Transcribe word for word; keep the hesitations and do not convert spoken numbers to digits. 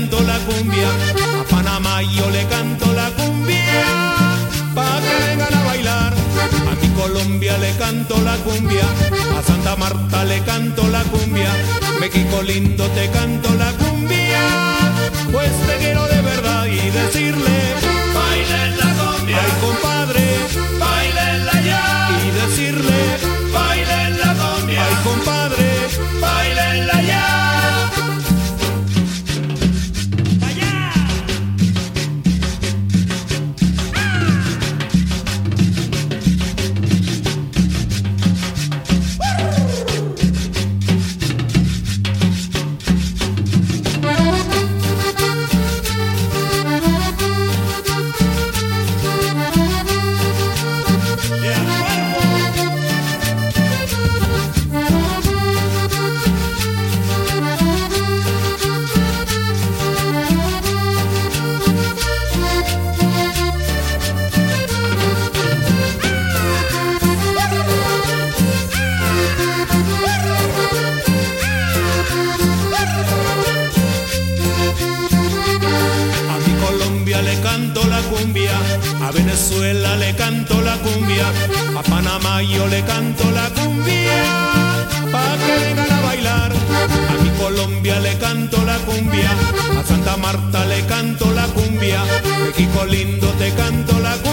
canto la cumbia, a Panamá yo le canto la cumbia, pa' que vengan a bailar. A mi Colombia le canto la cumbia, a Santa Marta le canto la cumbia, México lindo te canto la cumbia, pues te quiero de verdad y decirle, Bailen la cumbia, ay compadre, bailenla ya. y decirle, Bailen la cumbia, ay compadre, bailenla ya. Le canto la cumbia, a Venezuela le canto la cumbia, a Panamá yo le canto la cumbia, pa' que vengan a bailar. A mi Colombia le canto la cumbia, a Santa Marta le canto la cumbia, México lindo te canto la cumbia.